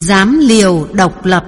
dám liều độc lập.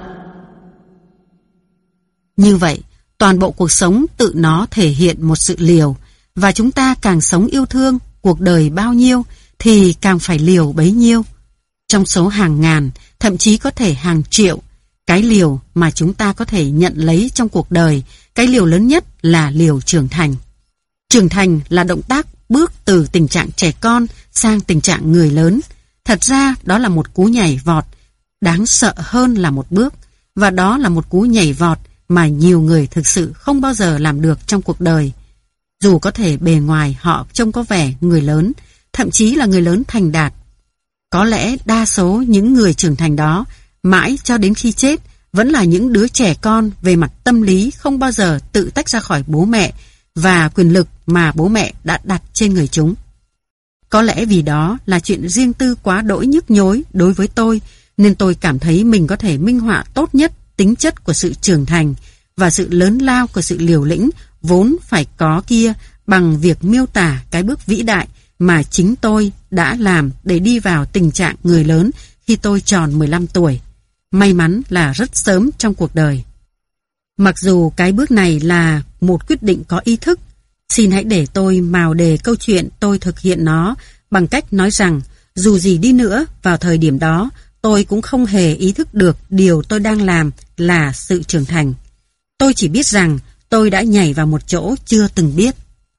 Như vậy, toàn bộ cuộc sống tự nó thể hiện một sự liều, và chúng ta càng sống yêu thương cuộc đời bao nhiêu thì càng phải liều bấy nhiêu. Trong số hàng ngàn, thậm chí có thể hàng triệu, cái liều mà chúng ta có thể nhận lấy trong cuộc đời, cái liều lớn nhất là liều trưởng thành. Trưởng thành là động tác bước từ tình trạng trẻ con sang tình trạng người lớn. Thật ra đó là một cú nhảy vọt, đáng sợ hơn là một bước, và đó là một cú nhảy vọt mà nhiều người thực sự không bao giờ làm được trong cuộc đời. Dù có thể bề ngoài họ trông có vẻ người lớn, thậm chí là người lớn thành đạt. Có lẽ đa số những người trưởng thành đó, mãi cho đến khi chết, vẫn là những đứa trẻ con về mặt tâm lý không bao giờ tự tách ra khỏi bố mẹ và quyền lực mà bố mẹ đã đặt trên người chúng. Có lẽ vì đó là chuyện riêng tư quá đỗi nhức nhối đối với tôi, nên tôi cảm thấy mình có thể minh họa tốt nhất tính chất của sự trưởng thành và sự lớn lao của sự liều lĩnh vốn phải có kia bằng việc miêu tả cái bước vĩ đại mà chính tôi đã làm để đi vào tình trạng người lớn khi tôi tròn 15 tuổi. May mắn là rất sớm trong cuộc đời. Mặc dù cái bước này là một quyết định có ý thức, xin hãy để tôi mào đề câu chuyện tôi thực hiện nó bằng cách nói rằng dù gì đi nữa vào thời điểm đó tôi cũng không hề ý thức được điều tôi đang làm là sự trưởng thành. Tôi chỉ biết rằng tôi đã nhảy vào một chỗ chưa từng biết.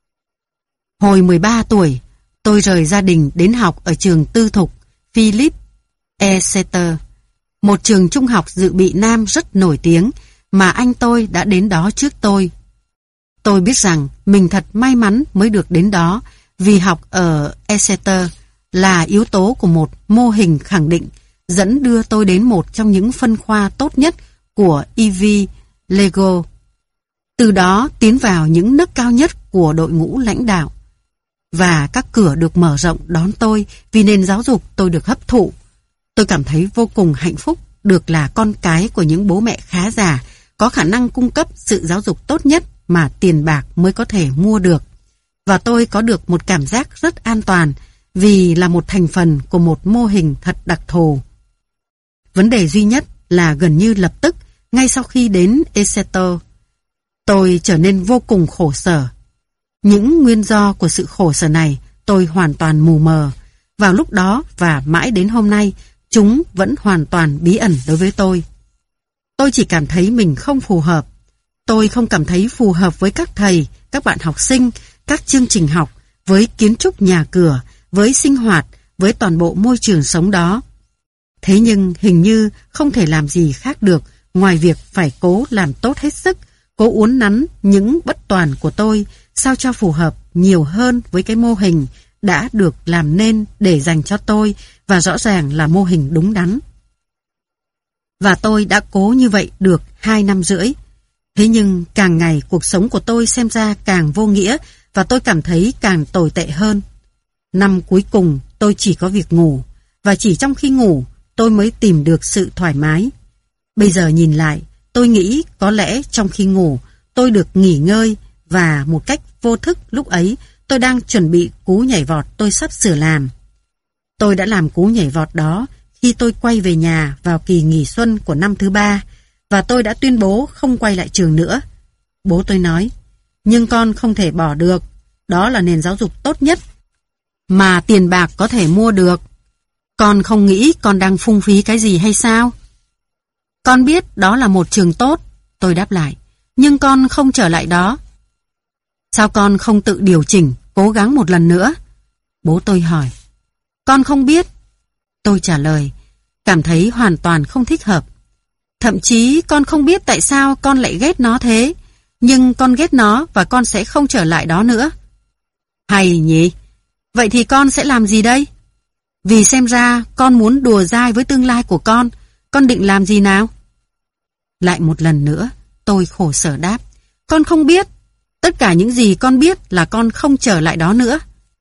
Hồi 13 tuổi, tôi rời gia đình đến học ở trường tư thục Philip Exeter, một trường trung học dự bị nam rất nổi tiếng mà anh tôi đã đến đó trước tôi. Tôi biết rằng mình thật may mắn mới được đến đó vì học ở Exeter là yếu tố của một mô hình khẳng định dẫn đưa tôi đến một trong những phân khoa tốt nhất của Ivy League. Từ đó tiến vào những nấc cao nhất của đội ngũ lãnh đạo. Và các cửa được mở rộng đón tôi vì nền giáo dục tôi được hấp thụ. Tôi cảm thấy vô cùng hạnh phúc được là con cái của những bố mẹ khá giả, có khả năng cung cấp sự giáo dục tốt nhất mà tiền bạc mới có thể mua được. Và tôi có được một cảm giác rất an toàn vì là một thành phần của một mô hình thật đặc thù. Vấn đề duy nhất là gần như lập tức, ngay sau khi đến Exeter, tôi trở nên vô cùng khổ sở. Những nguyên do của sự khổ sở này tôi hoàn toàn mù mờ. Vào lúc đó và mãi đến hôm nay, chúng vẫn hoàn toàn bí ẩn đối với tôi. Tôi chỉ cảm thấy mình không phù hợp. Tôi không cảm thấy phù hợp với các thầy, các bạn học sinh, các chương trình học, với kiến trúc nhà cửa, với sinh hoạt, với toàn bộ môi trường sống đó. Thế nhưng hình như không thể làm gì khác được ngoài việc phải cố làm tốt hết sức, cố uốn nắn những bất toàn của tôi sao cho phù hợp nhiều hơn với cái mô hình đã được làm nên để dành cho tôi, và rõ ràng là mô hình đúng đắn. Và tôi đã cố như vậy được 2 năm rưỡi. Thế nhưng càng ngày cuộc sống của tôi xem ra càng vô nghĩa và tôi cảm thấy càng tồi tệ hơn. Năm cuối cùng tôi chỉ có việc ngủ, và chỉ trong khi ngủ tôi mới tìm được sự thoải mái. Bây giờ nhìn lại, tôi nghĩ có lẽ trong khi ngủ tôi được nghỉ ngơi, và một cách vô thức lúc ấy tôi đang chuẩn bị cú nhảy vọt tôi sắp sửa làm. Tôi đã làm cú nhảy vọt đó khi tôi quay về nhà vào kỳ nghỉ xuân của năm thứ 3, và tôi đã tuyên bố không quay lại trường nữa. Bố tôi nói, nhưng con không thể bỏ được, đó là nền giáo dục tốt nhất mà tiền bạc có thể mua được. Con không nghĩ con đang phung phí cái gì hay sao? Con biết đó là một trường tốt, tôi đáp lại, nhưng con không trở lại đó. Sao con không tự điều chỉnh, cố gắng một lần nữa? Bố tôi hỏi. Con không biết. Tôi trả lời, cảm thấy hoàn toàn không thích hợp. Thậm chí con không biết tại sao con lại ghét nó thế, nhưng con ghét nó và con sẽ không trở lại đó nữa. Hay nhỉ? Vậy thì con sẽ làm gì đây? Vì xem ra con muốn đùa dai với tương lai của con định làm gì nào? Lại một lần nữa, tôi khổ sở đáp, con không biết. Tất cả những gì con biết là con không trở lại đó nữa.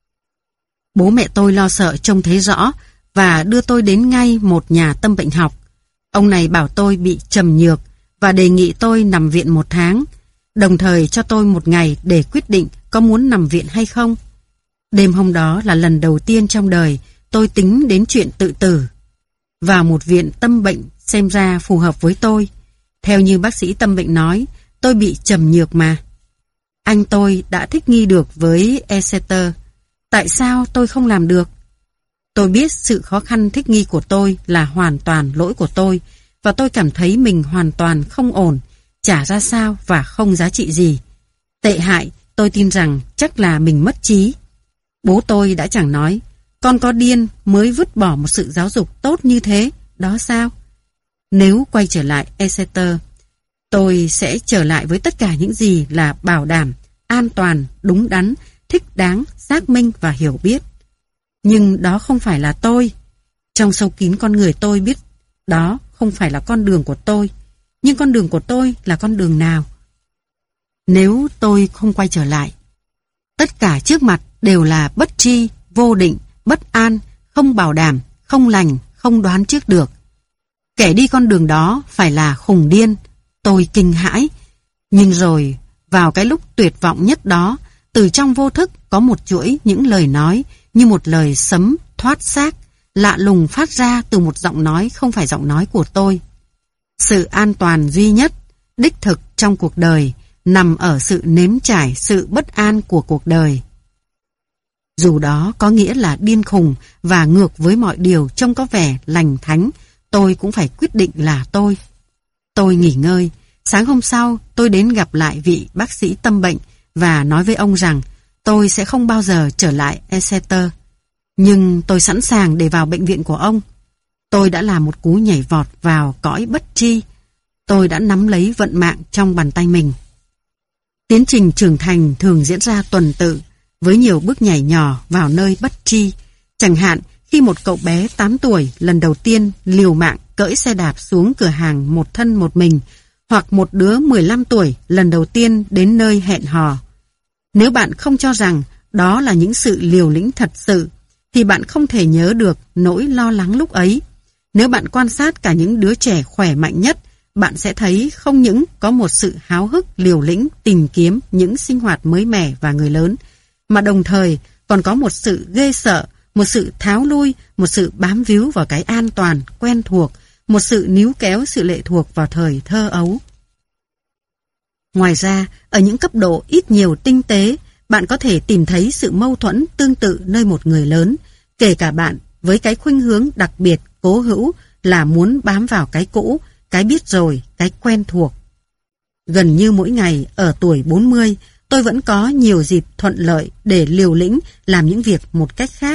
Bố mẹ tôi lo sợ trông thấy rõ và đưa tôi đến ngay một nhà tâm bệnh học. Ông này bảo tôi bị trầm nhược và đề nghị tôi nằm viện 1 tháng, đồng thời cho tôi 1 ngày để quyết định có muốn nằm viện hay không. Đêm hôm đó là lần đầu tiên trong đời tôi tính đến chuyện tự tử. vào một viện tâm bệnh xem ra phù hợp với tôi. Theo như bác sĩ tâm bệnh nói, tôi bị trầm nhược mà. Anh tôi đã thích nghi được với Exeter. Tại sao tôi không làm được? Tôi biết sự khó khăn thích nghi của tôi là hoàn toàn lỗi của tôi, và tôi cảm thấy mình hoàn toàn không ổn, chả ra sao và không giá trị gì. Tệ hại, tôi tin rằng chắc là mình mất trí. Bố tôi đã chẳng nói, con có điên mới vứt bỏ một sự giáo dục tốt như thế, đó sao? Nếu quay trở lại Exeter, tôi sẽ trở lại với tất cả những gì là bảo đảm, an toàn, đúng đắn, thích đáng, xác minh và hiểu biết. Nhưng đó không phải là tôi. Trong sâu kín con người tôi biết đó không phải là con đường của tôi. Nhưng con đường của tôi là con đường nào? Nếu tôi không quay trở lại, tất cả trước mặt đều là bất tri, vô định, bất an, không bảo đảm, không lành, không đoán trước được. Kẻ đi con đường đó phải là khùng điên. Tôi kinh hãi. Nhưng rồi, vào cái lúc tuyệt vọng nhất đó, từ trong vô thức có một chuỗi những lời nói như một lời sấm thoát xác, lạ lùng phát ra từ một giọng nói không phải giọng nói của tôi. Sự an toàn duy nhất, đích thực trong cuộc đời, nằm ở sự nếm trải sự bất an của cuộc đời. Dù đó có nghĩa là điên khùng và ngược với mọi điều trông có vẻ lành thánh, tôi cũng phải quyết định là tôi. Tôi nghỉ ngơi. Sáng hôm sau, tôi đến gặp lại vị bác sĩ tâm bệnh và nói với ông rằng tôi sẽ không bao giờ trở lại Exeter. Nhưng tôi sẵn sàng để vào bệnh viện của ông. Tôi đã làm một cú nhảy vọt vào cõi bất tri. Tôi đã nắm lấy vận mạng trong bàn tay mình. Tiến trình trưởng thành thường diễn ra tuần tự, với nhiều bước nhảy nhỏ vào nơi bất tri. Chẳng hạn, khi một cậu bé 8 tuổi lần đầu tiên liều mạng cưỡi xe đạp xuống cửa hàng một thân một mình, hoặc một đứa 15 tuổi lần đầu tiên đến nơi hẹn hò. Nếu bạn không cho rằng đó là những sự liều lĩnh thật sự, thì bạn không thể nhớ được nỗi lo lắng lúc ấy. Nếu bạn quan sát cả những đứa trẻ khỏe mạnh nhất, bạn sẽ thấy không những có một sự háo hức liều lĩnh tìm kiếm những sinh hoạt mới mẻ và người lớn, mà đồng thời còn có một sự ghê sợ, một sự tháo lui, một sự bám víu vào cái an toàn, quen thuộc, một sự níu kéo sự lệ thuộc vào thời thơ ấu. Ngoài ra, ở những cấp độ ít nhiều tinh tế, bạn có thể tìm thấy sự mâu thuẫn tương tự nơi một người lớn, kể cả bạn với cái khuynh hướng đặc biệt cố hữu là muốn bám vào cái cũ, cái biết rồi, cái quen thuộc. Gần như mỗi ngày ở tuổi 40, tôi vẫn có nhiều dịp thuận lợi để liều lĩnh làm những việc một cách khác.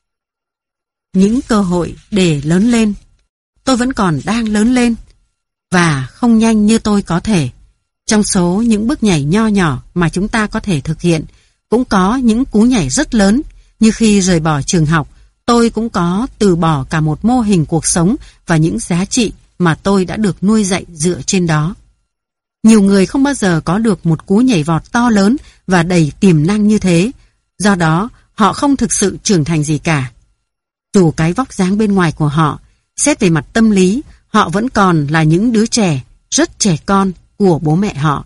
Những cơ hội để lớn lên. Tôi vẫn còn đang lớn lên, và không nhanh như tôi có thể. Trong số những bước nhảy nho nhỏ mà chúng ta có thể thực hiện, cũng có những cú nhảy rất lớn, như khi rời bỏ trường học, tôi cũng có từ bỏ cả một mô hình cuộc sống và những giá trị mà tôi đã được nuôi dạy dựa trên đó. Nhiều người không bao giờ có được một cú nhảy vọt to lớn và đầy tiềm năng như thế, do đó họ không thực sự trưởng thành gì cả. Dù cái vóc dáng bên ngoài của họ, xét về mặt tâm lý, họ vẫn còn là những đứa trẻ, rất trẻ con của bố mẹ họ.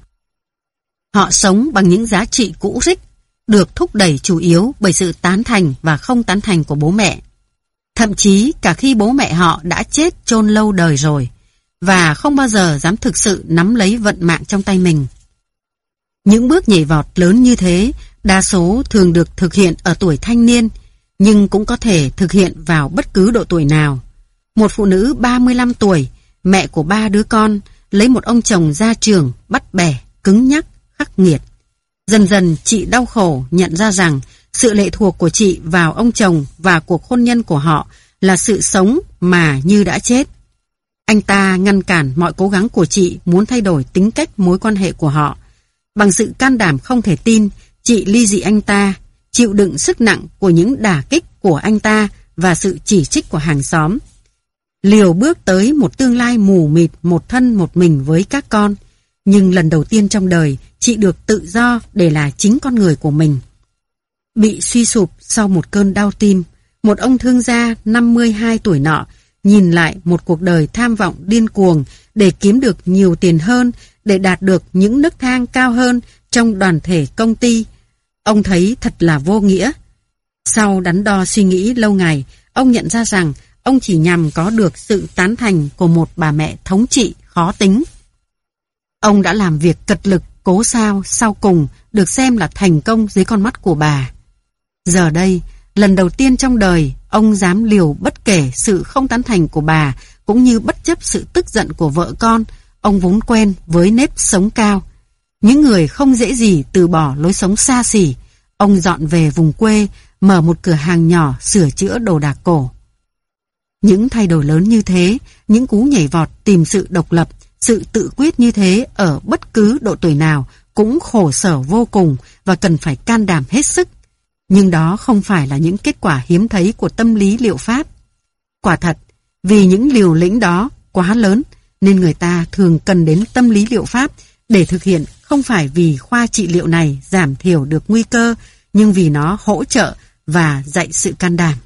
Họ sống bằng những giá trị cũ rích, được thúc đẩy chủ yếu bởi sự tán thành và không tán thành của bố mẹ. Thậm chí cả khi bố mẹ họ đã chết chôn lâu đời rồi, và không bao giờ dám thực sự nắm lấy vận mạng trong tay mình. Những bước nhảy vọt lớn như thế, đa số thường được thực hiện ở tuổi thanh niên, nhưng cũng có thể thực hiện vào bất cứ độ tuổi nào. Một phụ nữ 35 tuổi, mẹ của 3 đứa con, lấy một ông chồng gia trưởng, bắt bẻ, cứng nhắc, khắc nghiệt. Dần dần chị đau khổ nhận ra rằng sự lệ thuộc của chị vào ông chồng và cuộc hôn nhân của họ là sự sống mà như đã chết. Anh ta ngăn cản mọi cố gắng của chị muốn thay đổi tính cách mối quan hệ của họ. Bằng sự can đảm không thể tin, chị ly dị anh ta, chịu đựng sức nặng của những đả kích của anh ta và sự chỉ trích của hàng xóm. Liều bước tới một tương lai mù mịt một thân một mình với các con. Nhưng lần đầu tiên trong đời, chị được tự do để là chính con người của mình. Bị suy sụp sau một cơn đau tim, một ông thương gia 52 tuổi nọ nhìn lại một cuộc đời tham vọng điên cuồng để kiếm được nhiều tiền hơn, để đạt được những nấc thang cao hơn trong đoàn thể công ty. Ông thấy thật là vô nghĩa. Sau đắn đo suy nghĩ lâu ngày, ông nhận ra rằng ông chỉ nhằm có được sự tán thành của một bà mẹ thống trị khó tính. Ông đã làm việc cật lực cố sao sau cùng được xem là thành công dưới con mắt của bà. Giờ đây, lần đầu tiên trong đời, ông dám liều bất kể sự không tán thành của bà, cũng như bất chấp sự tức giận của vợ con. Ông vốn quen với nếp sống cao. Những người không dễ gì từ bỏ lối sống xa xỉ. Ông dọn về vùng quê, mở một cửa hàng nhỏ sửa chữa đồ đạc cổ. Những thay đổi lớn như thế, những cú nhảy vọt tìm sự độc lập, sự tự quyết như thế ở bất cứ độ tuổi nào cũng khổ sở vô cùng và cần phải can đảm hết sức. Nhưng đó không phải là những kết quả hiếm thấy của tâm lý liệu pháp. Quả thật, vì những liều lĩnh đó quá lớn nên người ta thường cần đến tâm lý liệu pháp để thực hiện, không phải vì khoa trị liệu này giảm thiểu được nguy cơ, nhưng vì nó hỗ trợ và dạy sự can đảm.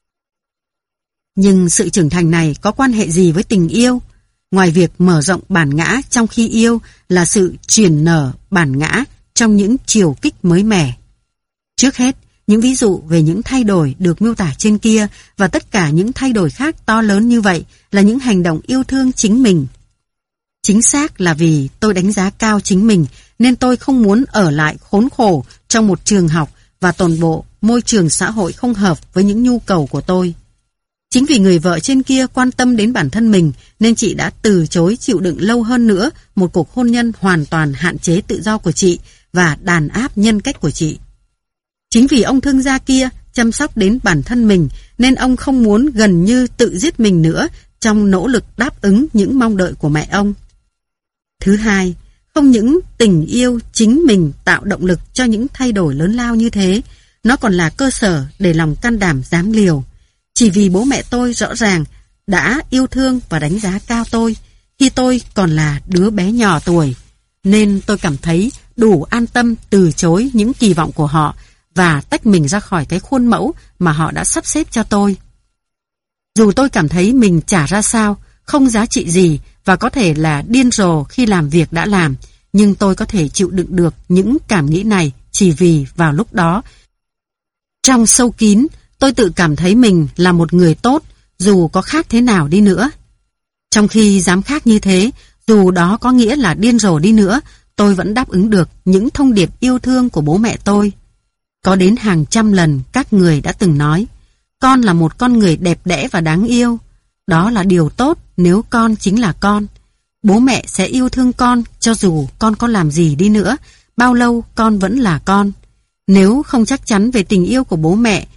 Nhưng sự trưởng thành này có quan hệ gì với tình yêu? Ngoài việc mở rộng bản ngã trong khi yêu là sự chuyển nở bản ngã trong những chiều kích mới mẻ. Trước hết, những ví dụ về những thay đổi được miêu tả trên kia và tất cả những thay đổi khác to lớn như vậy là những hành động yêu thương chính mình. Chính xác là vì tôi đánh giá cao chính mình nên tôi không muốn ở lại khốn khổ trong một trường học và toàn bộ môi trường xã hội không hợp với những nhu cầu của tôi. Chính vì người vợ trên kia quan tâm đến bản thân mình nên chị đã từ chối chịu đựng lâu hơn nữa một cuộc hôn nhân hoàn toàn hạn chế tự do của chị và đàn áp nhân cách của chị. Chính vì ông thương gia kia chăm sóc đến bản thân mình nên ông không muốn gần như tự giết mình nữa trong nỗ lực đáp ứng những mong đợi của mẹ ông. Thứ hai, không những tình yêu chính mình tạo động lực cho những thay đổi lớn lao như thế, nó còn là cơ sở để lòng can đảm dám liều. Chỉ vì bố mẹ tôi rõ ràng đã yêu thương và đánh giá cao tôi khi tôi còn là đứa bé nhỏ tuổi, nên tôi cảm thấy đủ an tâm từ chối những kỳ vọng của họ và tách mình ra khỏi cái khuôn mẫu mà họ đã sắp xếp cho tôi. Dù tôi cảm thấy mình chả ra sao, không giá trị gì và có thể là điên rồ khi làm việc đã làm, nhưng tôi có thể chịu đựng được những cảm nghĩ này chỉ vì vào lúc đó, trong sâu kín, tôi tự cảm thấy mình là một người tốt dù có khác thế nào đi nữa. Trong khi dám khác như thế, dù đó có nghĩa là điên rồ đi nữa, tôi vẫn đáp ứng được những thông điệp yêu thương của bố mẹ tôi. Có đến hàng trăm lần các người đã từng nói, con là một con người đẹp đẽ và đáng yêu. Đó là điều tốt nếu con chính là con. Bố mẹ sẽ yêu thương con cho dù con có làm gì đi nữa, bao lâu con vẫn là con. Nếu không chắc chắn về tình yêu của bố mẹ,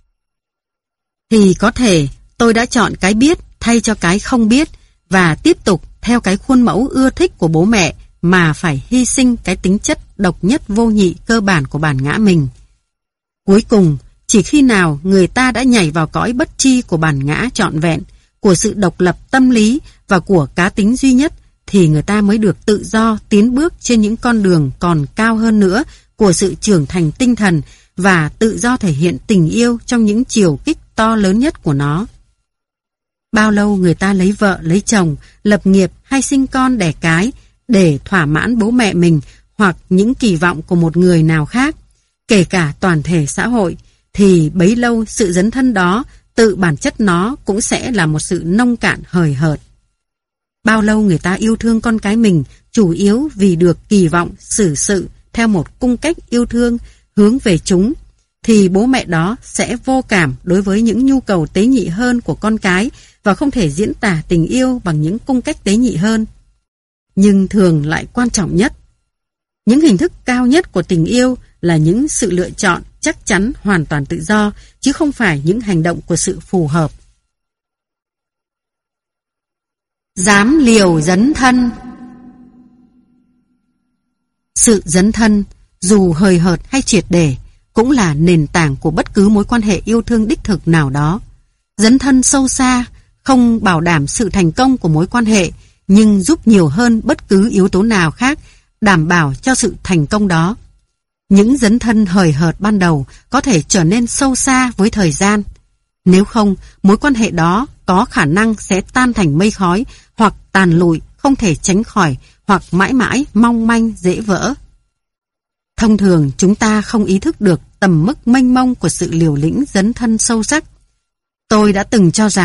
thì có thể tôi đã chọn cái biết thay cho cái không biết và tiếp tục theo cái khuôn mẫu ưa thích của bố mẹ mà phải hy sinh cái tính chất độc nhất vô nhị cơ bản của bản ngã mình. Cuối cùng, chỉ khi nào người ta đã nhảy vào cõi bất tri của bản ngã trọn vẹn, của sự độc lập tâm lý và của cá tính duy nhất, thì người ta mới được tự do tiến bước trên những con đường còn cao hơn nữa của sự trưởng thành tinh thần và tự do thể hiện tình yêu trong những chiều kích to lớn nhất của nó. Bao lâu người ta lấy vợ, lấy chồng, lập nghiệp hay sinh con đẻ cái để thỏa mãn bố mẹ mình hoặc những kỳ vọng của một người nào khác, kể cả toàn thể xã hội, thì bấy lâu sự dấn thân đó tự bản chất nó cũng sẽ là một sự nông cạn hời hợt. Bao lâu người ta yêu thương con cái mình chủ yếu vì được kỳ vọng xử sự theo một cung cách yêu thương hướng về chúng, thì bố mẹ đó sẽ vô cảm đối với những nhu cầu tế nhị hơn của con cái và không thể diễn tả tình yêu bằng những cung cách tế nhị hơn. Nhưng thường lại quan trọng nhất. Những hình thức cao nhất của tình yêu là những sự lựa chọn chắc chắn hoàn toàn tự do, chứ không phải những hành động của sự phù hợp. Dám liều dấn thân. Sự dấn thân, dù hời hợt hay triệt để, cũng là nền tảng của bất cứ mối quan hệ yêu thương đích thực nào đó. Dấn thân sâu xa không bảo đảm sự thành công của mối quan hệ, nhưng giúp nhiều hơn bất cứ yếu tố nào khác đảm bảo cho sự thành công đó. Những dấn thân hời hợt ban đầu có thể trở nên sâu xa với thời gian. Nếu không, mối quan hệ đó có khả năng sẽ tan thành mây khói hoặc tàn lụi, không thể tránh khỏi hoặc mãi mãi mong manh dễ vỡ. Thông thường chúng ta không ý thức được tầm mức mênh mông của sự liều lĩnh dấn thân sâu sắc. Tôi đã từng cho rằng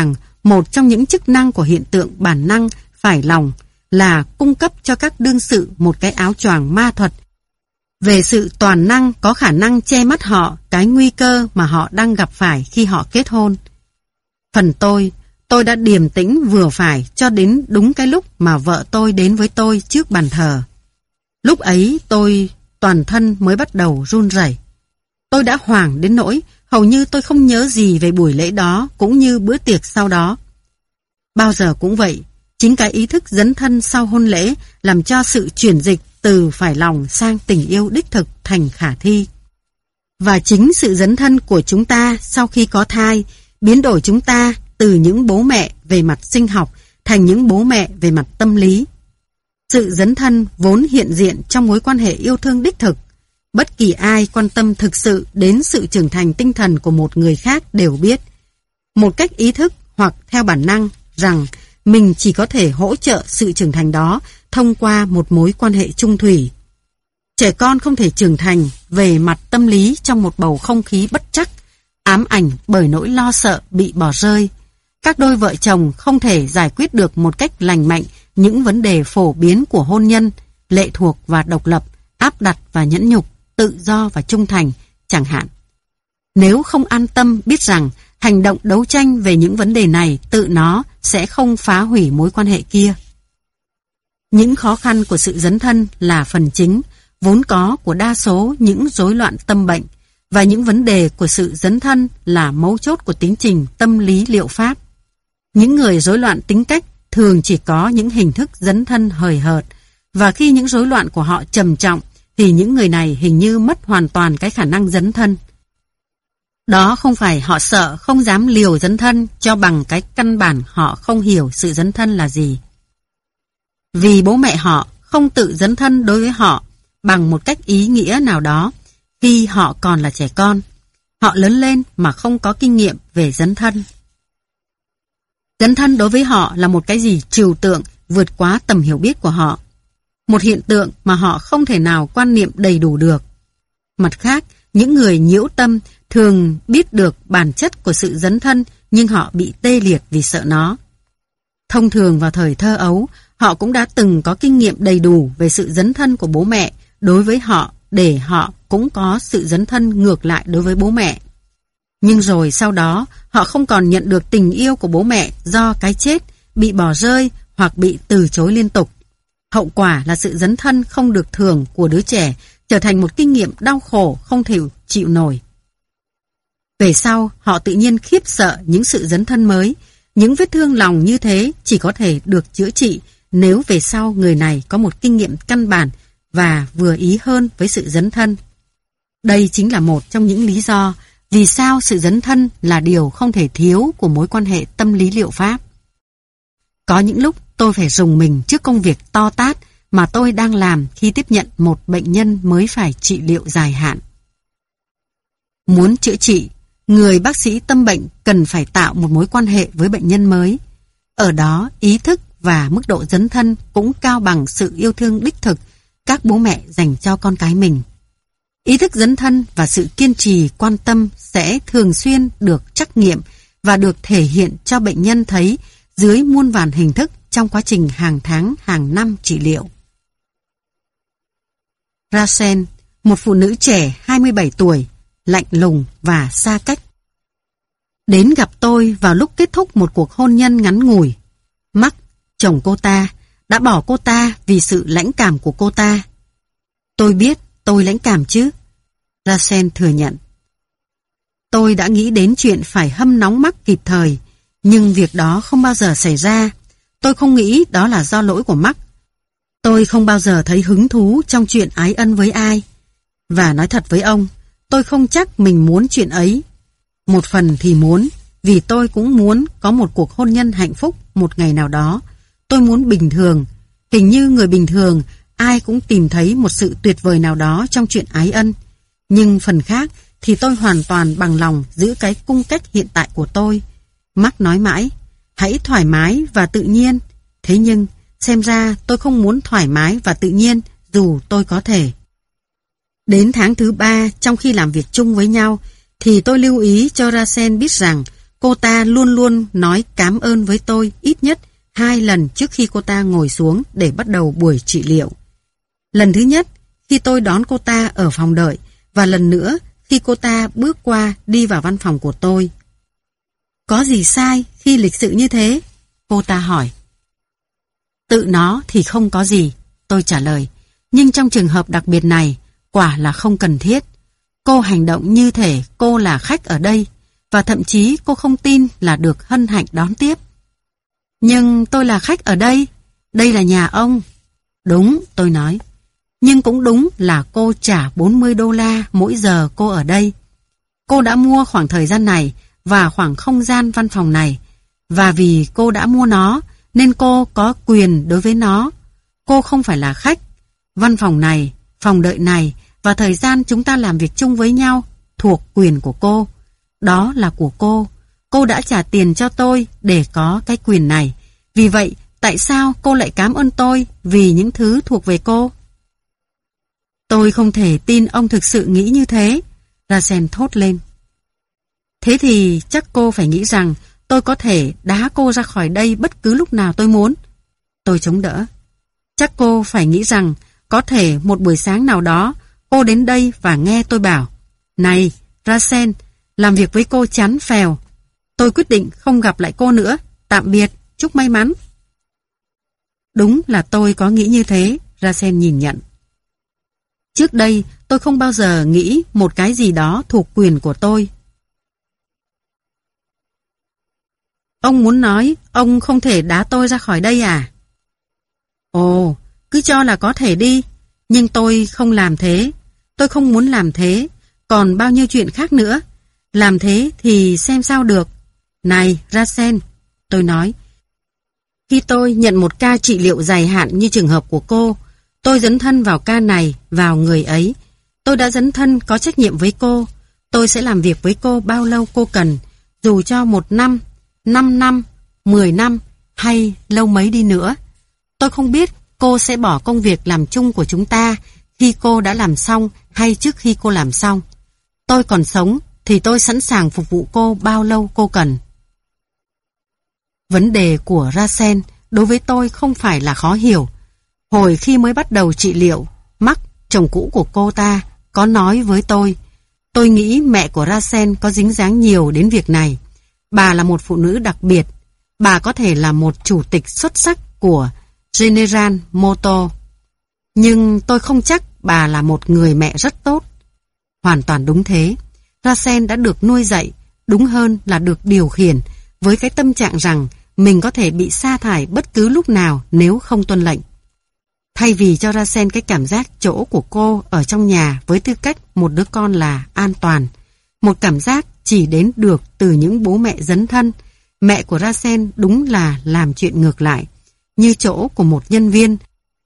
một trong những chức năng của hiện tượng bản năng phải lòng là cung cấp cho các đương sự một cái áo choàng ma thuật về sự toàn năng có khả năng che mắt họ cái nguy cơ mà họ đang gặp phải khi họ kết hôn. Phần tôi đã điềm tĩnh vừa phải cho đến đúng cái lúc mà vợ tôi đến với tôi trước bàn thờ. Lúc ấy tôi toàn thân mới bắt đầu run rẩy. Tôi đã hoảng đến nỗi hầu như tôi không nhớ gì về buổi lễ đó cũng như bữa tiệc sau đó. Bao giờ cũng vậy, chính cái ý thức dấn thân sau hôn lễ làm cho sự chuyển dịch từ phải lòng sang tình yêu đích thực thành khả thi. Và chính sự dấn thân của chúng ta sau khi có thai biến đổi chúng ta từ những bố mẹ về mặt sinh học thành những bố mẹ về mặt tâm lý. Sự dấn thân vốn hiện diện trong mối quan hệ yêu thương đích thực. Bất kỳ ai quan tâm thực sự đến sự trưởng thành tinh thần của một người khác đều biết, một cách ý thức hoặc theo bản năng, rằng mình chỉ có thể hỗ trợ sự trưởng thành đó thông qua một mối quan hệ chung thủy. Trẻ con không thể trưởng thành về mặt tâm lý trong một bầu không khí bất trắc, ám ảnh bởi nỗi lo sợ bị bỏ rơi. Các đôi vợ chồng không thể giải quyết được một cách lành mạnh những vấn đề phổ biến của hôn nhân, lệ thuộc và độc lập, áp đặt và nhẫn nhục, tự do và trung thành, chẳng hạn. Nếu không an tâm biết rằng hành động đấu tranh về những vấn đề này tự nó sẽ không phá hủy mối quan hệ kia. Những khó khăn của sự dấn thân là phần chính, vốn có của đa số những rối loạn tâm bệnh, và những vấn đề của sự dấn thân là mấu chốt của tiến trình tâm lý liệu pháp. Những người rối loạn tính cách thường chỉ có những hình thức dấn thân hời hợt, và khi những rối loạn của họ trầm trọng thì những người này hình như mất hoàn toàn cái khả năng dấn thân. Đó không phải họ sợ không dám liều dấn thân cho bằng cái căn bản họ không hiểu sự dấn thân là gì. Vì bố mẹ họ không tự dấn thân đối với họ bằng một cách ý nghĩa nào đó khi họ còn là trẻ con. Họ lớn lên mà không có kinh nghiệm về dấn thân. Dấn thân đối với họ là một cái gì trừu tượng vượt quá tầm hiểu biết của họ. Một hiện tượng mà họ không thể nào quan niệm đầy đủ được. Mặt khác, những người nhiễu tâm thường biết được bản chất của sự dấn thân nhưng họ bị tê liệt vì sợ nó. Thông thường vào thời thơ ấu, họ cũng đã từng có kinh nghiệm đầy đủ về sự dấn thân của bố mẹ đối với họ để họ cũng có sự dấn thân ngược lại đối với bố mẹ. Nhưng rồi sau đó, họ không còn nhận được tình yêu của bố mẹ do cái chết, bị bỏ rơi hoặc bị từ chối liên tục. Hậu quả là sự dấn thân không được thưởng của đứa trẻ trở thành một kinh nghiệm đau khổ không thể chịu nổi. Về sau, họ tự nhiên khiếp sợ những sự dấn thân mới. Những vết thương lòng như thế chỉ có thể được chữa trị nếu về sau người này có một kinh nghiệm căn bản và vừa ý hơn với sự dấn thân. Đây chính là một trong những lý do vì sao sự dấn thân là điều không thể thiếu của mối quan hệ tâm lý liệu pháp. Có những lúc tôi phải rùng mình trước công việc to tát mà tôi đang làm khi tiếp nhận một bệnh nhân mới phải trị liệu dài hạn. Muốn chữa trị, người bác sĩ tâm bệnh cần phải tạo một mối quan hệ với bệnh nhân mới. Ở đó, ý thức và mức độ dấn thân cũng cao bằng sự yêu thương đích thực các bố mẹ dành cho con cái mình. Ý thức dấn thân và sự kiên trì quan tâm sẽ thường xuyên được trắc nghiệm và được thể hiện cho bệnh nhân thấy dưới muôn vàn hình thức trong quá trình hàng tháng, hàng năm trị liệu. Rachel, một phụ nữ trẻ 27 tuổi, lạnh lùng và xa cách. Đến gặp tôi vào lúc kết thúc một cuộc hôn nhân ngắn ngủi. Mark, chồng cô ta, đã bỏ cô ta vì sự lãnh cảm của cô ta. Tôi biết tôi lãnh cảm chứ, Rachel thừa nhận. Tôi đã nghĩ đến chuyện phải hâm nóng Mark kịp thời, nhưng việc đó không bao giờ xảy ra. Tôi không nghĩ đó là do lỗi của Mark. Tôi không bao giờ thấy hứng thú trong chuyện ái ân với ai. Và nói thật với ông, tôi không chắc mình muốn chuyện ấy. Một phần thì muốn, vì tôi cũng muốn có một cuộc hôn nhân hạnh phúc một ngày nào đó. Tôi muốn bình thường. Hình như người bình thường, ai cũng tìm thấy một sự tuyệt vời nào đó trong chuyện ái ân. Nhưng phần khác thì tôi hoàn toàn bằng lòng giữ cái cung cách hiện tại của tôi. Mark nói mãi, hãy thoải mái và tự nhiên. Thế nhưng, xem ra tôi không muốn thoải mái và tự nhiên dù tôi có thể. Đến tháng thứ 3 trong khi làm việc chung với nhau thì tôi lưu ý cho Rachel biết rằng Cô ta luôn luôn nói cảm ơn với tôi ít nhất 2 lần trước khi cô ta ngồi xuống để bắt đầu buổi trị liệu. Lần thứ nhất, khi tôi đón cô ta ở phòng đợi, và lần nữa khi cô ta bước qua đi vào văn phòng của tôi. Có gì sai khi lịch sự như thế? Cô ta hỏi. Tự nó thì không có gì, tôi trả lời. Nhưng trong trường hợp đặc biệt này, quả là không cần thiết. Cô hành động như thể cô là khách ở đây, và thậm chí cô không tin là được hân hạnh đón tiếp. Nhưng tôi là khách ở đây, đây là nhà ông. Đúng, tôi nói. Nhưng cũng đúng là cô trả $40 mỗi giờ cô ở đây. Cô đã mua khoảng thời gian này và khoảng không gian văn phòng này. Và vì cô đã mua nó, nên cô có quyền đối với nó. Cô không phải là khách. Văn phòng này, phòng đợi này và thời gian chúng ta làm việc chung với nhau thuộc quyền của cô. Đó là của cô. Cô đã trả tiền cho tôi để có cái quyền này. Vì vậy, tại sao cô lại cảm ơn tôi vì những thứ thuộc về cô? Tôi không thể tin ông thực sự nghĩ như thế, Rasen thốt lên. Thế thì chắc cô phải nghĩ rằng tôi có thể đá cô ra khỏi đây bất cứ lúc nào tôi muốn. Tôi chống đỡ. Chắc cô phải nghĩ rằng có thể một buổi sáng nào đó cô đến đây và nghe tôi bảo: Này, Rasen, làm việc với cô chán phèo. Tôi quyết định không gặp lại cô nữa. Tạm biệt, chúc may mắn. Đúng là tôi có nghĩ như thế, Rasen nhìn nhận. Trước đây, tôi không bao giờ nghĩ một cái gì đó thuộc quyền của tôi. Ông muốn nói ông không thể đá tôi ra khỏi đây à? Ồ, cứ cho là có thể đi. Nhưng tôi không làm thế. Tôi không muốn làm thế. Còn bao nhiêu chuyện khác nữa. Làm thế thì xem sao được. Này, Rasen, tôi nói. Khi tôi nhận một ca trị liệu dài hạn như trường hợp của cô, tôi dấn thân vào ca này, vào người ấy. Tôi đã dấn thân có trách nhiệm với cô. Tôi sẽ làm việc với cô bao lâu cô cần, dù cho 1 năm, 5 năm, 10 năm hay lâu mấy đi nữa. Tôi không biết cô sẽ bỏ công việc làm chung của chúng ta khi cô đã làm xong hay trước khi cô làm xong. Tôi còn sống thì tôi sẵn sàng phục vụ cô bao lâu cô cần. Vấn đề của Rasen đối với tôi không phải là khó hiểu. Hồi khi mới bắt đầu trị liệu, Mark, chồng cũ của cô ta, có nói với tôi nghĩ mẹ của Rasen có dính dáng nhiều đến việc này. Bà là một phụ nữ đặc biệt. Bà có thể là một chủ tịch xuất sắc của General Motors. Nhưng tôi không chắc bà là một người mẹ rất tốt. Hoàn toàn đúng thế. Rasen đã được nuôi dạy, đúng hơn là được điều khiển, với cái tâm trạng rằng mình có thể bị sa thải bất cứ lúc nào nếu không tuân lệnh. Thay vì cho Rasen cái cảm giác chỗ của cô ở trong nhà với tư cách một đứa con là an toàn, một cảm giác chỉ đến được từ những bố mẹ dấn thân, mẹ của Rasen đúng là làm chuyện ngược lại, như chỗ của một nhân viên.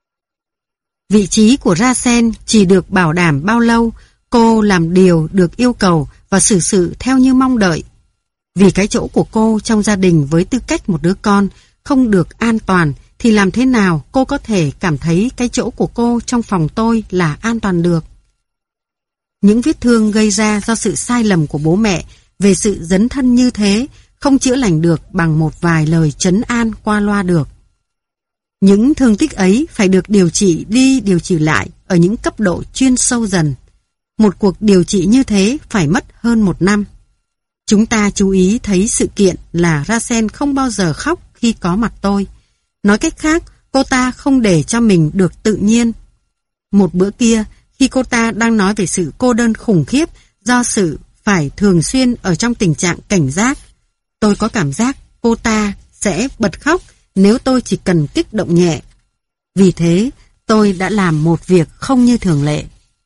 Vị trí của Rasen chỉ được bảo đảm bao lâu cô làm điều được yêu cầu và xử sự theo như mong đợi. Vì cái chỗ của cô trong gia đình với tư cách một đứa con không được an toàn, thì làm thế nào cô có thể cảm thấy cái chỗ của cô trong phòng tôi là an toàn được? Những vết thương gây ra do sự sai lầm của bố mẹ về sự dấn thân như thế không chữa lành được bằng một vài lời trấn an qua loa được. Những thương tích ấy phải được điều trị đi điều trị lại ở những cấp độ chuyên sâu dần. Một cuộc điều trị như thế phải mất hơn 1 năm. Chúng ta chú ý thấy sự kiện là Rasen không bao giờ khóc khi có mặt tôi. Nói cách khác, cô ta không để cho mình được tự nhiên. Một bữa kia, khi cô ta đang nói về sự cô đơn khủng khiếp do sự phải thường xuyên ở trong tình trạng cảnh giác, tôi có cảm giác cô ta sẽ bật khóc nếu tôi chỉ cần kích động nhẹ. Vì thế, tôi đã làm một việc không như thường lệ.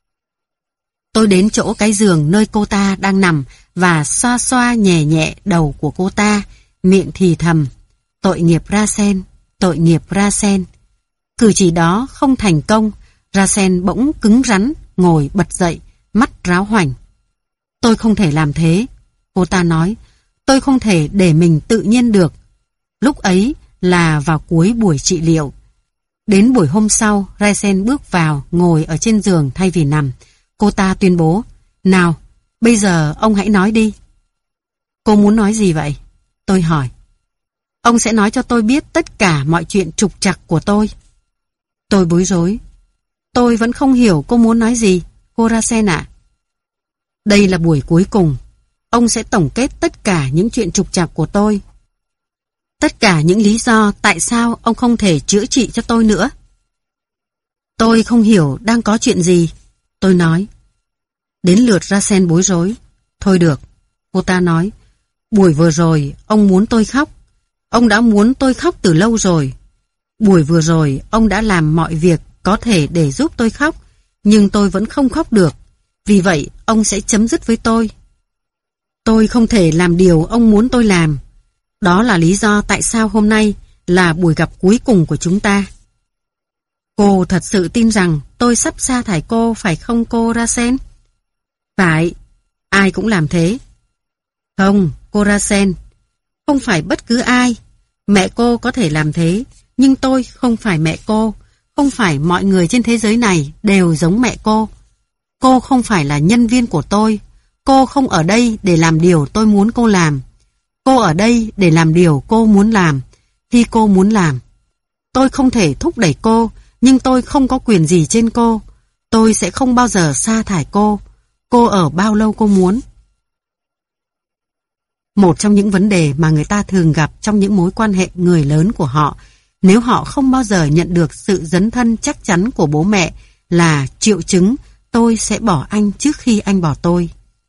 Tôi đến chỗ cái giường nơi cô ta đang nằm và xoa xoa nhẹ nhẹ đầu của cô ta, miệng thì thầm: tội nghiệp Rasen, tội nghiệp Rasen. Cử chỉ đó không thành công. Rasen bỗng cứng rắn, ngồi bật dậy, mắt ráo hoảnh. Tôi không thể làm thế, cô ta nói. Tôi không thể để mình tự nhiên được. Lúc ấy là vào cuối buổi trị liệu. Đến buổi hôm sau, Rasen bước vào, ngồi ở trên giường thay vì nằm. Cô ta tuyên bố: nào, bây giờ ông hãy nói đi. Cô muốn nói gì vậy? tôi hỏi. Ông sẽ nói cho tôi biết tất cả mọi chuyện trục trặc của tôi. Tôi bối rối. Tôi vẫn không hiểu cô muốn nói gì, cô Rasen ạ. Đây là buổi cuối cùng. Ông sẽ tổng kết tất cả những chuyện trục trặc của tôi. Tất cả những lý do tại sao ông không thể chữa trị cho tôi nữa. Tôi không hiểu đang có chuyện gì, tôi nói. Đến lượt Rasen bối rối. Thôi được, cô ta nói. Buổi vừa rồi, ông muốn tôi khóc. Ông đã muốn tôi khóc từ lâu rồi. Buổi vừa rồi, ông đã làm mọi việc có thể để giúp tôi khóc, nhưng tôi vẫn không khóc được. Vì vậy, ông sẽ chấm dứt với tôi. Tôi không thể làm điều ông muốn tôi làm. Đó là lý do tại sao hôm nay là buổi gặp cuối cùng của chúng ta. Cô thật sự tin rằng tôi sắp sa thải cô, phải không cô Rasen? Phải, ai cũng làm thế. Không, cô Rasen, không phải bất cứ ai. Mẹ cô có thể làm thế, nhưng tôi không phải mẹ cô. Không phải mọi người trên thế giới này đều giống mẹ cô. Cô không phải là nhân viên của tôi. Cô không ở đây để làm điều tôi muốn cô làm. Cô ở đây để làm điều cô muốn làm, khi cô muốn làm. Tôi không thể thúc đẩy cô, nhưng tôi không có quyền gì trên cô. Tôi sẽ không bao giờ sa thải cô. Cô ở bao lâu cô muốn. Một trong những vấn đề mà người ta thường gặp trong những mối quan hệ người lớn của họ, nếu họ không bao giờ nhận được sự dấn thân chắc chắn của bố mẹ, là triệu chứng tôi sẽ bỏ anh trước khi anh bỏ tôi.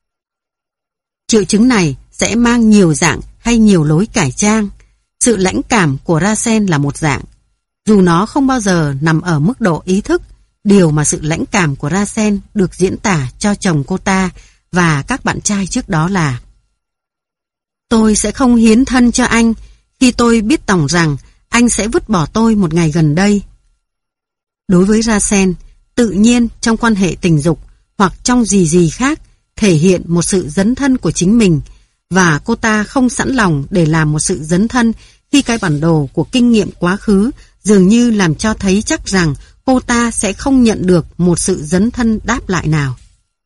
Triệu chứng này sẽ mang nhiều dạng hay nhiều lối cải trang. Sự lãnh cảm của Rasen là một dạng. Dù nó không bao giờ nằm ở mức độ ý thức, điều mà sự lãnh cảm của Rasen được diễn tả cho chồng cô ta và các bạn trai trước đó là: tôi sẽ không hiến thân cho anh khi tôi biết tỏng rằng anh sẽ vứt bỏ tôi một ngày gần đây. Đối với Rasen, tự nhiên trong quan hệ tình dục hoặc trong gì gì khác thể hiện một sự dấn thân của chính mình, và cô ta không sẵn lòng để làm một sự dấn thân khi cái bản đồ của kinh nghiệm quá khứ dường như làm cho thấy chắc rằng cô ta sẽ không nhận được một sự dấn thân đáp lại nào.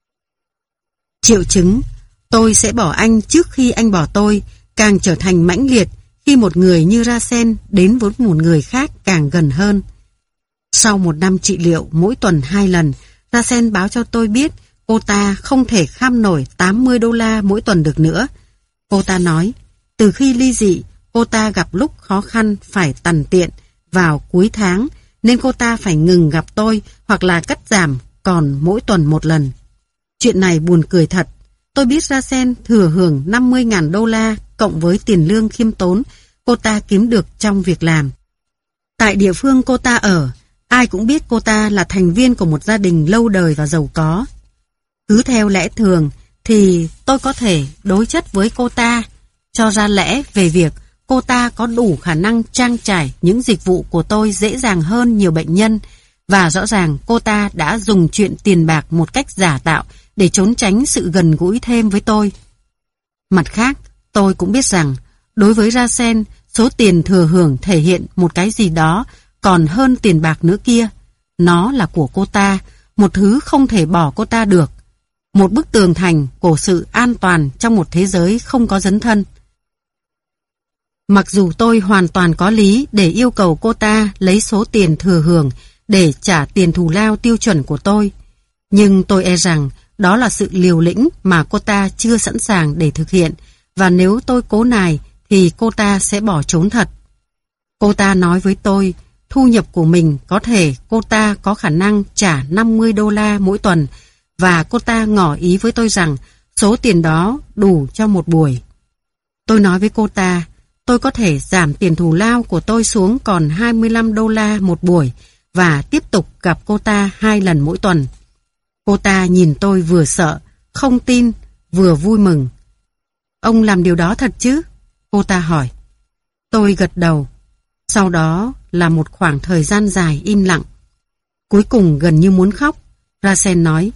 Triệu chứng tôi sẽ bỏ anh trước khi anh bỏ tôi càng trở thành mãnh liệt khi một người như Rasen đến với một người khác càng gần hơn. Sau một năm trị liệu mỗi tuần 2 lần, Rasen báo cho tôi biết cô ta không thể kham nổi $80 mỗi tuần được nữa. Cô ta nói, từ khi ly dị, cô ta gặp lúc khó khăn phải tằn tiện vào cuối tháng, nên cô ta phải ngừng gặp tôi hoặc là cắt giảm còn mỗi tuần 1 lần. Chuyện này buồn cười thật. Tôi biết Rasen thừa hưởng $50.000 cộng với tiền lương khiêm tốn cô ta kiếm được trong việc làm. Tại địa phương cô ta ở, ai cũng biết cô ta là thành viên của một gia đình lâu đời và giàu có. Cứ theo lẽ thường thì tôi có thể đối chất với cô ta, cho ra lẽ về việc cô ta có đủ khả năng trang trải những dịch vụ của tôi dễ dàng hơn nhiều bệnh nhân, và rõ ràng cô ta đã dùng chuyện tiền bạc một cách giả tạo để trốn tránh sự gần gũi thêm với tôi. Mặt khác, tôi cũng biết rằng đối với Rasen, số tiền thừa hưởng thể hiện một cái gì đó còn hơn tiền bạc nữa kia. Nó là của cô ta, một thứ không thể bỏ cô ta được. Một bức tường thành của sự an toàn trong một thế giới không có dấn thân. Mặc dù tôi hoàn toàn có lý để yêu cầu cô ta lấy số tiền thừa hưởng để trả tiền thù lao tiêu chuẩn của tôi, nhưng tôi e rằng đó là sự liều lĩnh mà cô ta chưa sẵn sàng để thực hiện, và nếu tôi cố nài thì cô ta sẽ bỏ trốn thật. Cô ta nói với tôi, thu nhập của mình có thể cô ta có khả năng trả $50 mỗi tuần, và cô ta ngỏ ý với tôi rằng số tiền đó đủ cho một buổi. Tôi nói với cô ta, tôi có thể giảm tiền thù lao của tôi xuống còn $25 một buổi và tiếp tục gặp cô ta 2 lần mỗi tuần. Cô ta nhìn tôi vừa sợ, không tin, vừa vui mừng. Ông làm điều đó thật chứ? Cô ta hỏi. Tôi gật đầu. Sau đó là một khoảng thời gian dài im lặng. Cuối cùng gần như muốn khóc, Rasen nói.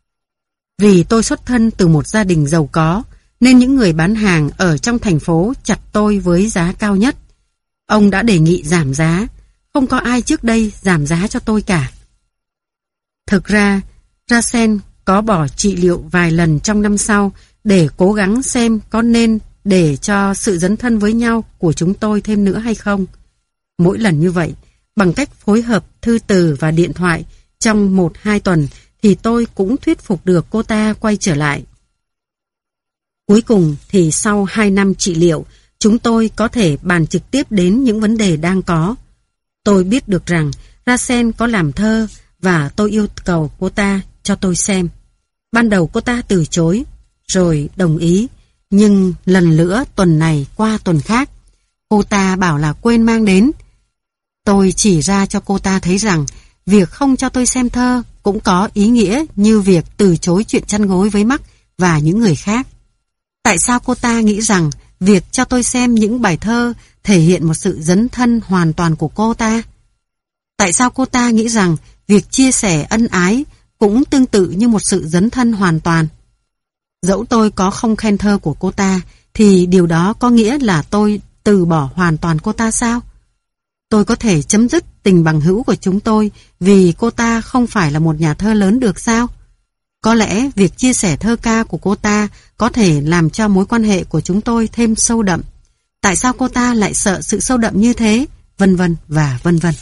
Vì tôi xuất thân từ một gia đình giàu có, nên những người bán hàng ở trong thành phố chặt tôi với giá cao nhất. Ông đã đề nghị giảm giá. Không có ai trước đây giảm giá cho tôi cả. Thực ra, Rasen có bỏ trị liệu vài lần trong năm sau để cố gắng xem có nên để cho sự dấn thân với nhau của chúng tôi thêm nữa hay không? Mỗi lần như vậy, bằng cách phối hợp thư từ và điện thoại trong 1-2 tuần thì tôi cũng thuyết phục được cô ta quay trở lại. Cuối cùng thì sau 2 năm trị liệu, chúng tôi có thể bàn trực tiếp đến những vấn đề đang có. Tôi biết được rằng Rachel có làm thơ và tôi yêu cầu cô ta cho tôi xem. Ban đầu cô ta từ chối, rồi đồng ý, nhưng lần nữa tuần này qua tuần khác, cô ta bảo là quên mang đến. Tôi chỉ ra cho cô ta thấy rằng việc không cho tôi xem thơ cũng có ý nghĩa như việc từ chối chuyện chăn gối với Mark và những người khác. Tại sao cô ta nghĩ rằng việc cho tôi xem những bài thơ thể hiện một sự dấn thân hoàn toàn của cô ta? Tại sao cô ta nghĩ rằng việc chia sẻ ân ái cũng tương tự như một sự dấn thân hoàn toàn? Dẫu tôi có không khen thơ của cô ta, thì điều đó có nghĩa là tôi từ bỏ hoàn toàn cô ta sao? Tôi có thể chấm dứt tình bằng hữu của chúng tôi vì cô ta không phải là một nhà thơ lớn được sao? Có lẽ việc chia sẻ thơ ca của cô ta có thể làm cho mối quan hệ của chúng tôi thêm sâu đậm. Tại sao cô ta lại sợ sự sâu đậm như thế? Vân vân và vân vân.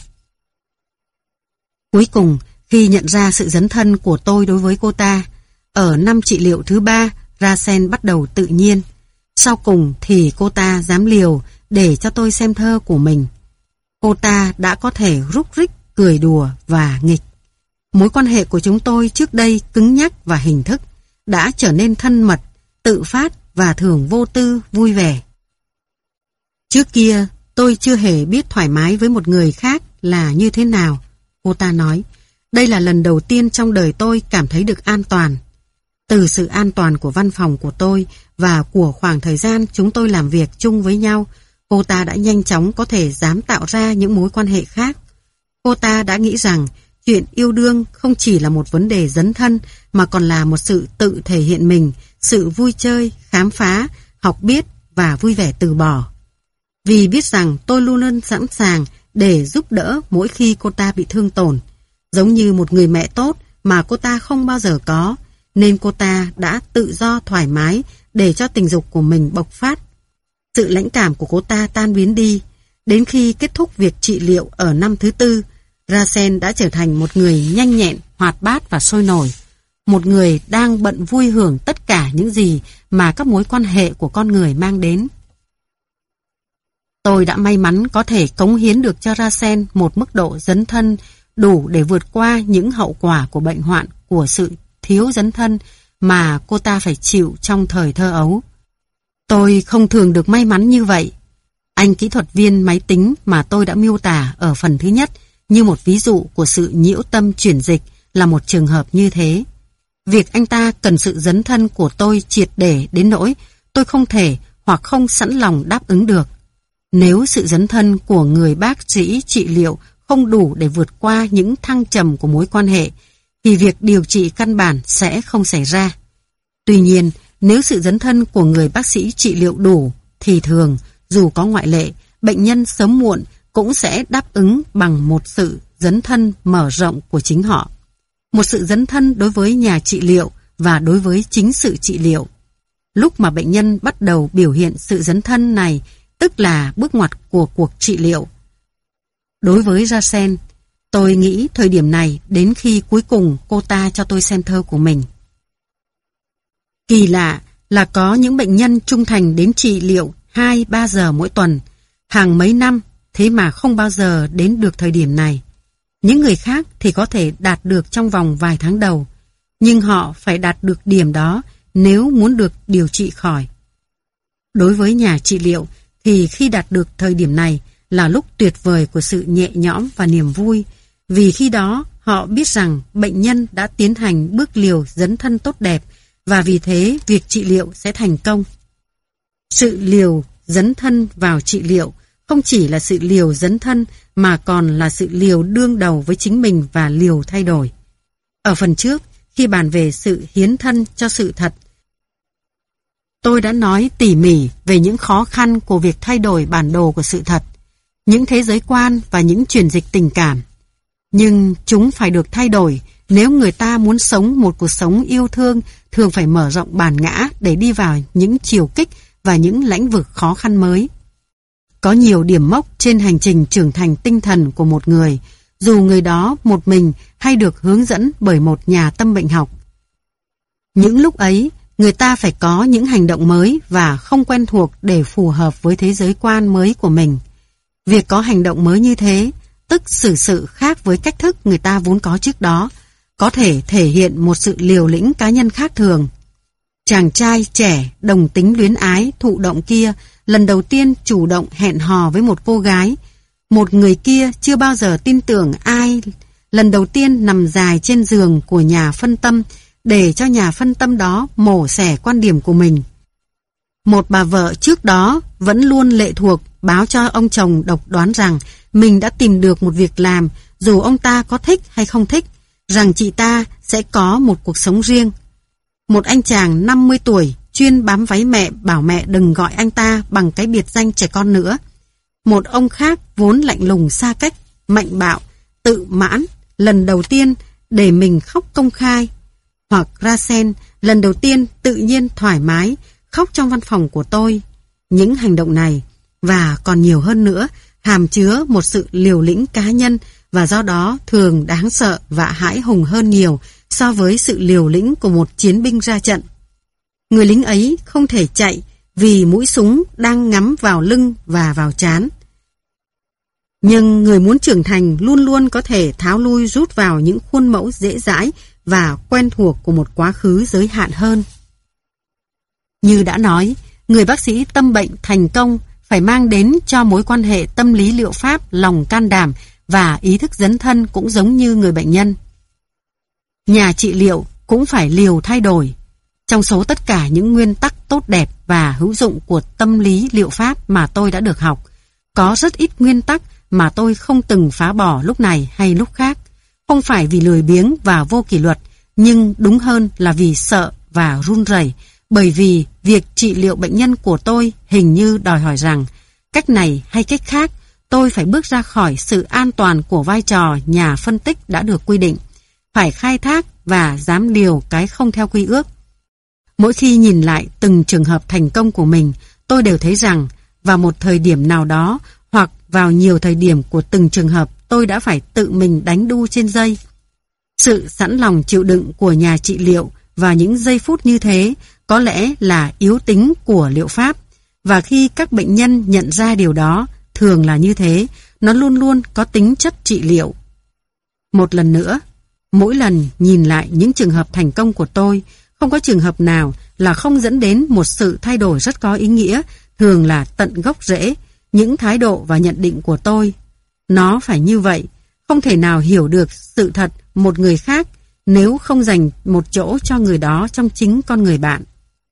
Cuối cùng, khi nhận ra sự dấn thân của tôi đối với cô ta, ở năm trị liệu thứ 3, Rachel bắt đầu tự nhiên. Sau cùng thì cô ta dám liều để cho tôi xem thơ của mình. Cô ta đã có thể rúc rích, cười đùa và nghịch. Mối quan hệ của chúng tôi trước đây cứng nhắc và hình thức đã trở nên thân mật, tự phát và thường vô tư, vui vẻ. Trước kia, tôi chưa hề biết thoải mái với một người khác là như thế nào. Cô ta nói, đây là lần đầu tiên trong đời tôi cảm thấy được an toàn. Từ sự an toàn của văn phòng của tôi và của khoảng thời gian chúng tôi làm việc chung với nhau, cô ta đã nhanh chóng có thể dám tạo ra những mối quan hệ khác. Cô ta đã nghĩ rằng chuyện yêu đương không chỉ là một vấn đề dấn thân mà còn là một sự tự thể hiện mình, sự vui chơi, khám phá, học biết và vui vẻ từ bỏ. Vì biết rằng tôi luôn luôn sẵn sàng để giúp đỡ mỗi khi cô ta bị thương tổn, giống như một người mẹ tốt mà cô ta không bao giờ có, nên cô ta đã tự do thoải mái để cho tình dục của mình bộc phát. Sự lãnh cảm của cô ta tan biến đi. Đến khi kết thúc việc trị liệu ở năm thứ 4, Rachel đã trở thành một người nhanh nhẹn, hoạt bát và sôi nổi. Một người đang bận vui hưởng tất cả những gì mà các mối quan hệ của con người mang đến. Tôi đã may mắn có thể cống hiến được cho Rachel một mức độ dấn thân đủ để vượt qua những hậu quả của bệnh hoạn của sự thiếu dấn thân mà cô ta phải chịu trong thời thơ ấu. Tôi không thường được may mắn như vậy. Anh kỹ thuật viên máy tính mà tôi đã miêu tả ở phần thứ nhất như một ví dụ của sự nhiễu tâm chuyển dịch là một trường hợp như thế. Việc anh ta cần sự dấn thân của tôi triệt để đến nỗi tôi không thể hoặc không sẵn lòng đáp ứng được. Nếu sự dấn thân của người bác sĩ trị liệu không đủ để vượt qua những thăng trầm của mối quan hệ, thì việc điều trị căn bản sẽ không xảy ra. Tuy nhiên, nếu sự dấn thân của người bác sĩ trị liệu đủ, thì thường, dù có ngoại lệ, bệnh nhân sớm muộn cũng sẽ đáp ứng bằng một sự dấn thân mở rộng của chính họ. Một sự dấn thân đối với nhà trị liệu và đối với chính sự trị liệu. Lúc mà bệnh nhân bắt đầu biểu hiện sự dấn thân này, tức là bước ngoặt của cuộc trị liệu. Đối với Rachel, tôi nghĩ thời điểm này đến khi cuối cùng cô ta cho tôi xem thơ của mình. Kỳ lạ là có những bệnh nhân trung thành đến trị liệu 2-3 giờ mỗi tuần, hàng mấy năm, thế mà không bao giờ đến được thời điểm này. Những người khác thì có thể đạt được trong vòng vài tháng đầu, nhưng họ phải đạt được điểm đó nếu muốn được điều trị khỏi. Đối với nhà trị liệu thì khi đạt được thời điểm này là lúc tuyệt vời của sự nhẹ nhõm và niềm vui, vì khi đó họ biết rằng bệnh nhân đã tiến hành bước liều dấn thân tốt đẹp và vì thế việc trị liệu sẽ thành công. Sự liều dấn thân vào trị liệu không chỉ là sự liều dấn thân mà còn là sự liều đương đầu với chính mình và liều thay đổi. Ở phần trước, khi bàn về sự hiến thân cho sự thật, tôi đã nói tỉ mỉ về những khó khăn của việc thay đổi bản đồ của sự thật, những thế giới quan và những chuyển dịch tình cảm. Nhưng chúng phải được thay đổi nếu người ta muốn sống một cuộc sống yêu thương, thường phải mở rộng bản ngã để đi vào những chiều kích và những lĩnh vực khó khăn mới. Có nhiều điểm mốc trên hành trình trưởng thành tinh thần của một người, dù người đó một mình hay được hướng dẫn bởi một nhà tâm bệnh học. Những lúc ấy, người ta phải có những hành động mới và không quen thuộc để phù hợp với thế giới quan mới của mình. Việc có hành động mới như thế, tức xử sự khác với cách thức người ta vốn có trước đó, có thể thể hiện một sự liều lĩnh cá nhân khác thường. Chàng trai trẻ, đồng tính luyến ái, thụ động kia, lần đầu tiên chủ động hẹn hò với một cô gái. Một người kia chưa bao giờ tin tưởng ai, lần đầu tiên nằm dài trên giường của nhà phân tâm, để cho nhà phân tâm đó mổ xẻ quan điểm của mình. Một bà vợ trước đó vẫn luôn lệ thuộc báo cho ông chồng độc đoán rằng mình đã tìm được một việc làm, dù ông ta có thích hay không thích, rằng chị ta sẽ có một cuộc sống riêng. Một anh chàng 50 tuổi chuyên bám váy mẹ bảo mẹ đừng gọi anh ta bằng cái biệt danh trẻ con nữa. Một ông khác vốn lạnh lùng xa cách, mạnh bạo, tự mãn, lần đầu tiên để mình khóc công khai. Hoặc Rachel lần đầu tiên tự nhiên thoải mái khóc trong văn phòng của tôi. Những hành động này và còn nhiều hơn nữa hàm chứa một sự liều lĩnh cá nhân và do đó thường đáng sợ và hãi hùng hơn nhiều so với sự liều lĩnh của một chiến binh ra trận. Người lính ấy không thể chạy vì mũi súng đang ngắm vào lưng và vào trán. Nhưng người muốn trưởng thành luôn luôn có thể tháo lui rút vào những khuôn mẫu dễ dãi và quen thuộc của một quá khứ giới hạn hơn. Như đã nói, người bác sĩ tâm bệnh thành công phải mang đến cho mối quan hệ tâm lý liệu pháp lòng can đảm và ý thức dấn thân cũng giống như người bệnh nhân. Nhà trị liệu cũng phải liều thay đổi. Trong số tất cả những nguyên tắc tốt đẹp và hữu dụng của tâm lý liệu pháp mà tôi đã được học, có rất ít nguyên tắc mà tôi không từng phá bỏ lúc này hay lúc khác. Không phải vì lười biếng và vô kỷ luật, nhưng đúng hơn là vì sợ và run rẩy, bởi vì việc trị liệu bệnh nhân của tôi hình như đòi hỏi rằng, cách này hay cách khác, tôi phải bước ra khỏi sự an toàn của vai trò nhà phân tích đã được quy định, phải khai thác và dám liều cái không theo quy ước. Mỗi khi nhìn lại từng trường hợp thành công của mình, tôi đều thấy rằng, vào một thời điểm nào đó, hoặc vào nhiều thời điểm của từng trường hợp, tôi đã phải tự mình đánh đu trên dây. Sự sẵn lòng chịu đựng của nhà trị liệu vào những giây phút như thế có lẽ là yếu tính của liệu pháp, và khi các bệnh nhân nhận ra điều đó, thường là như thế, nó luôn luôn có tính chất trị liệu. Một lần nữa, mỗi lần nhìn lại những trường hợp thành công của tôi, không có trường hợp nào là không dẫn đến một sự thay đổi rất có ý nghĩa, thường là tận gốc rễ, những thái độ và nhận định của tôi. Nó phải như vậy, không thể nào hiểu được sự thật một người khác nếu không dành một chỗ cho người đó trong chính con người bạn.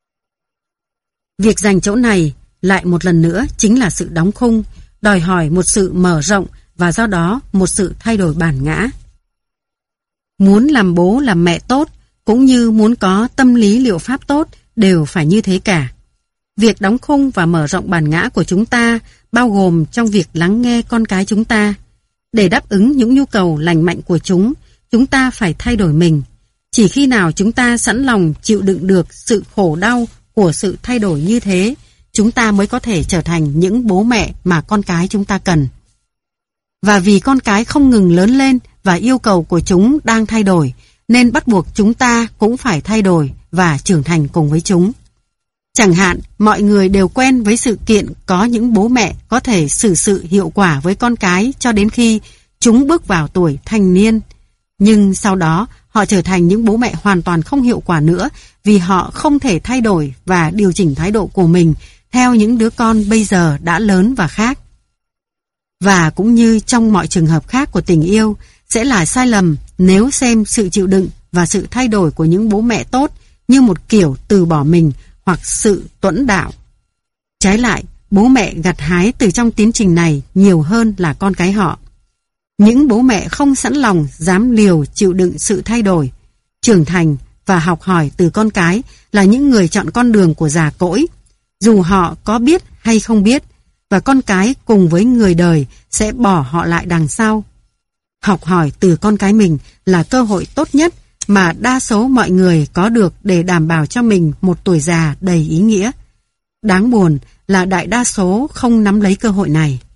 Việc dành chỗ này lại một lần nữa chính là sự đóng khung, đòi hỏi một sự mở rộng và do đó một sự thay đổi bản ngã. Muốn làm bố làm mẹ tốt cũng như muốn có tâm lý liệu pháp tốt đều phải như thế cả. Việc đóng khung và mở rộng bản ngã của chúng ta bao gồm trong việc lắng nghe con cái chúng ta. Để đáp ứng những nhu cầu lành mạnh của chúng ta phải thay đổi mình. Chỉ khi nào chúng ta sẵn lòng chịu đựng được sự khổ đau của sự thay đổi như thế, chúng ta mới có thể trở thành những bố mẹ mà con cái chúng ta cần. Và vì con cái không ngừng lớn lên và yêu cầu của chúng đang thay đổi, nên bắt buộc chúng ta cũng phải thay đổi và trưởng thành cùng với chúng. Chẳng hạn, mọi người đều quen với sự kiện có những bố mẹ có thể xử sự hiệu quả với con cái cho đến khi chúng bước vào tuổi thành niên. Nhưng sau đó, họ trở thành những bố mẹ hoàn toàn không hiệu quả nữa vì họ không thể thay đổi và điều chỉnh thái độ của mình theo những đứa con bây giờ đã lớn và khác. Và cũng như trong mọi trường hợp khác của tình yêu, sẽ là sai lầm nếu xem sự chịu đựng và sự thay đổi của những bố mẹ tốt như một kiểu từ bỏ mình hoặc sự tuẫn đạo. Trái lại, bố mẹ gặt hái từ trong tiến trình này nhiều hơn là con cái họ. Những bố mẹ không sẵn lòng dám liều chịu đựng sự thay đổi, trưởng thành và học hỏi từ con cái là những người chọn con đường của già cỗi, dù họ có biết hay không biết, và con cái cùng với người đời sẽ bỏ họ lại đằng sau. Học hỏi từ con cái mình là cơ hội tốt nhất mà đa số mọi người có được để đảm bảo cho mình một tuổi già đầy ý nghĩa. Đáng buồn là đại đa số không nắm lấy cơ hội này.